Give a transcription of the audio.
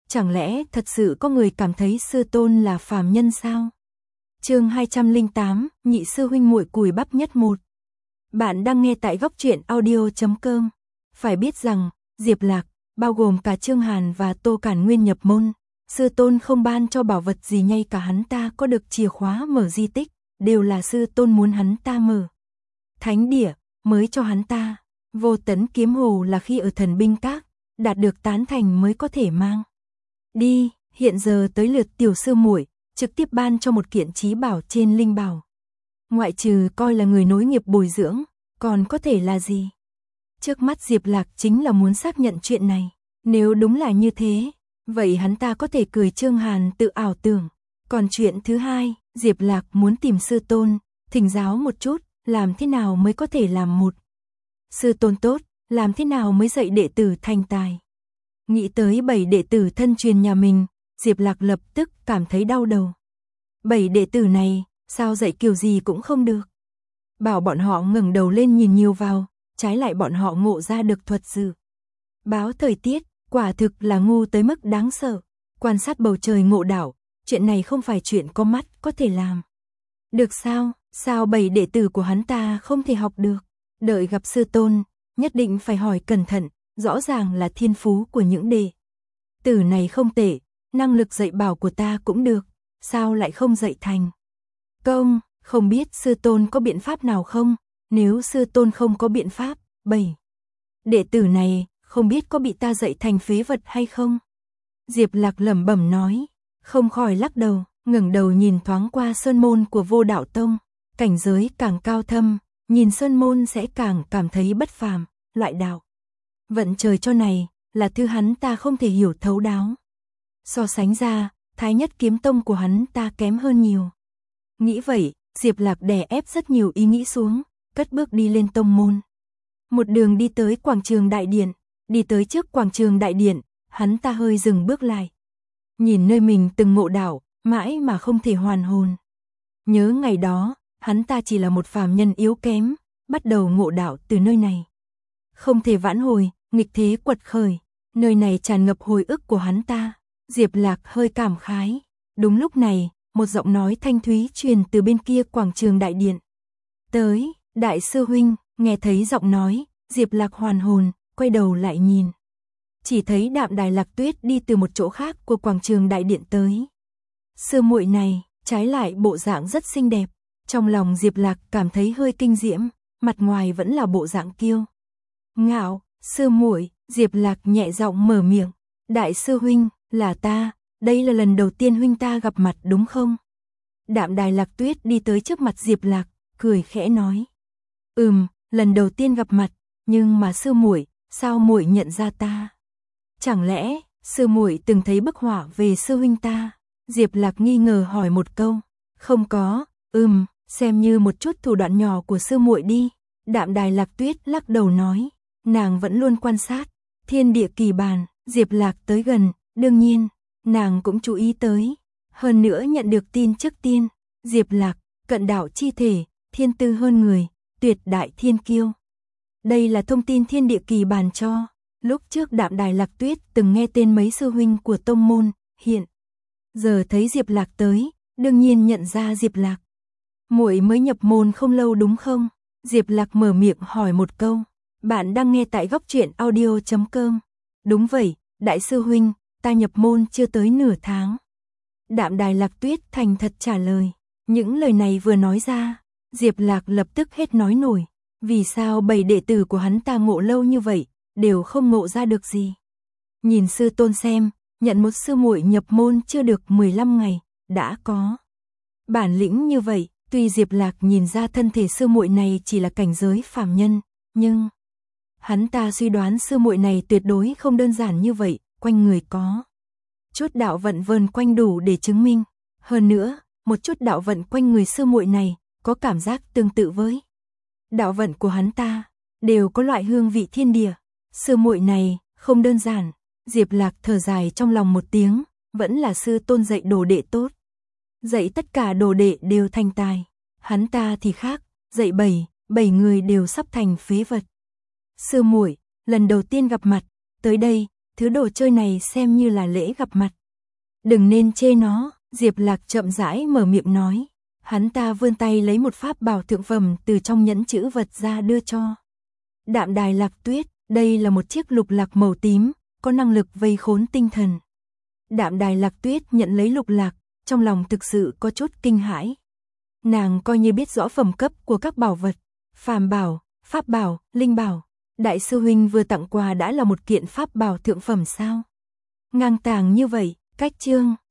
Chẳng lẽ thật sự có người cảm thấy sư tôn là phàm nhân sao? Chương 208, nhị sư huynh muội cùi bắp nhất một. Bạn đang nghe tại góc truyện audio.com. Phải biết rằng, Diệp Lạc, bao gồm cả Trương Hàn và Tô Cản Nguyên nhập môn, sư tôn không ban cho bảo vật gì, ngay cả hắn ta có được chìa khóa mở di tích, đều là sư tôn muốn hắn ta mở thánh địa mới cho hắn ta. Vô Tấn kiếm hồ là khi ở Thần Binh Các, đạt được tán thành mới có thể mang đi, hiện giờ tới lượt tiểu sư muội, trực tiếp ban cho một kiện chí bảo trên linh bảo. Ngoại trừ coi là người nối nghiệp bồi dưỡng, còn có thể là gì? Trước mắt Diệp Lạc chính là muốn xác nhận chuyện này. Nếu đúng là như thế, vậy hắn ta có thể cười Trương Hàn tự ảo tưởng. Còn chuyện thứ hai, Diệp Lạc muốn tìm sư tôn, thỉnh giáo một chút, làm thế nào mới có thể làm một sư tôn tốt, làm thế nào mới dạy đệ tử thành tài. Nghĩ tới 7 đệ tử thân truyền nhà mình, Diệp Lạc lập tức cảm thấy đau đầu. 7 đệ tử này, sao dạy kiểu gì cũng không được. Bảo bọn họ ngẩng đầu lên nhìn nhiều vào, trái lại bọn họ ngộ ra được thuật dự báo thời tiết, quả thực là ngu tới mức đáng sợ. Quan sát bầu trời ngộ đạo, chuyện này không phải chuyện có mắt có thể làm được sao? Sao 7 đệ tử của hắn ta không thể học được? Đợi gặp sư tôn, nhất định phải hỏi cẩn thận, rõ ràng là thiên phú của những đệ tử này không tệ, năng lực dạy bảo của ta cũng được, sao lại không dạy thành công? Không biết sư tôn có biện pháp nào không? Nếu sư tôn không có biện pháp, 7 đệ tử này không biết có bị ta dạy thành phế vật hay không? Diệp Lạc lẩm bẩm nói, không khỏi lắc đầu, ngẩng đầu nhìn thoáng qua sơn môn của Vô Đạo Tông, cảnh giới càng cao thâm, nhìn sơn môn sẽ càng cảm thấy bất phàm, loại đạo vận trời cho này là thứ hắn ta không thể hiểu thấu đáo. So sánh ra, Thái Nhất Kiếm Tông của hắn ta kém hơn nhiều. Nghĩ vậy, Diệp Lạc đè ép rất nhiều ý nghĩ xuống, cất bước đi lên tông môn. Một đường đi tới quảng trường đại điện, đi tới trước quảng trường đại điện, hắn ta hơi dừng bước lại. Nhìn nơi mình từng ngộ đạo, mãi mà không thể hoàn hồn. Nhớ ngày đó, hắn ta chỉ là một phàm nhân yếu kém, bắt đầu ngộ đạo từ nơi này. Không thể vãn hồi, nghịch thế quật khởi, nơi này tràn ngập hồi ức của hắn ta. Diệp Lạc hơi cảm khái. Đúng lúc này, một giọng nói thanh thúy truyền từ bên kia quảng trường đại điện tới. Đại sư huynh. Nghe thấy giọng nói, Diệp Lạc hoàn hồn, quay đầu lại nhìn. Chỉ thấy Đạm Đài Lạc Tuyết đi từ một chỗ khác của quảng trường đại điện tới. Sư muội này, trái lại bộ dạng rất xinh đẹp. Trong lòng Diệp Lạc cảm thấy hơi kinh diễm, mặt ngoài vẫn là bộ dạng kiêu ngạo. Sư muội, Diệp Lạc nhẹ giọng mở miệng. Đại sư huynh, là ta, đây là lần đầu tiên huynh ta gặp mặt đúng không? Đạm Đài Lạc Tuyết đi tới trước mặt Diệp Lạc, cười khẽ nói. Lần đầu tiên gặp mặt, nhưng mà sư muội, sao muội nhận ra ta? Chẳng lẽ sư muội từng thấy bức họa về sư huynh ta? Diệp Lạc nghi ngờ hỏi một câu. Không có, xem như một chút thủ đoạn nhỏ của sư muội đi. Đạm Đài Lạc Tuyết lắc đầu nói, nàng vẫn luôn quan sát thiên địa kỳ bàn. Diệp Lạc tới gần, đương nhiên, nàng cũng chú ý tới. Hơn nữa nhận được tin trước tiên, Diệp Lạc, cận đạo chi thể, thiên tư hơn người, tuyệt đại thiên kiêu. Đây là thông tin thiên địa kỳ bàn cho. Lúc trước Đạm Đài Lạc Tuyết từng nghe tên mấy sư huynh của tông môn, hiện giờ thấy Diệp Lạc tới, đương nhiên nhận ra Diệp Lạc. Muội mới nhập môn không lâu đúng không? Diệp Lạc mở miệng hỏi một câu. Bạn đang nghe tại góc truyện audio.com. Đúng vậy, đại sư huynh, ta nhập môn chưa tới nửa tháng. Đạm Đài Lạc Tuyết thành thật trả lời. Những lời này vừa nói ra, Diệp Lạc lập tức hết nói nổi. Vì sao 7 đệ tử của hắn ta ngộ lâu như vậy, đều không ngộ ra được gì? Nhìn sư tôn xem, nhận một sư muội nhập môn chưa được 15 ngày, đã có bản lĩnh như vậy. Tuy Diệp Lạc nhìn ra thân thể sư muội này chỉ là cảnh giới phàm nhân, nhưng hắn ta suy đoán sư muội này tuyệt đối không đơn giản như vậy, quanh người có chút đạo vận vờn quanh đủ để chứng minh. Hơn nữa, một chút đạo vận quanh người sư muội này có cảm giác tương tự với đạo vận của hắn ta, đều có loại hương vị thiên địa. Sư muội này không đơn giản. Diệp Lạc thở dài trong lòng một tiếng, vẫn là sư tôn dạy đồ đệ tốt, dạy tất cả đồ đệ đều thành tài. Hắn ta thì khác, dạy 7 người đều sắp thành phế vật. Sư muội, lần đầu tiên gặp mặt, tới đây Thứ đồ chơi này xem như là lễ gặp mặt. Đừng nên chê nó, Diệp Lạc chậm rãi mở miệng nói. Hắn ta vươn tay lấy một pháp bảo thượng phẩm từ trong nhẫn chữ vật ra đưa cho Đạm Đài Lạc Tuyết. Đây là một chiếc lục lạc màu tím, có năng lực vây khốn tinh thần. Đạm Đài Lạc Tuyết nhận lấy lục lạc, trong lòng thực sự có chút kinh hãi. Nàng coi như biết rõ phẩm cấp của các bảo vật, phàm bảo, pháp bảo, linh bảo. Đại sư huynh vừa tặng quà đã là một kiện pháp bảo thượng phẩm sao? Ngang tàng như vậy, cách chương.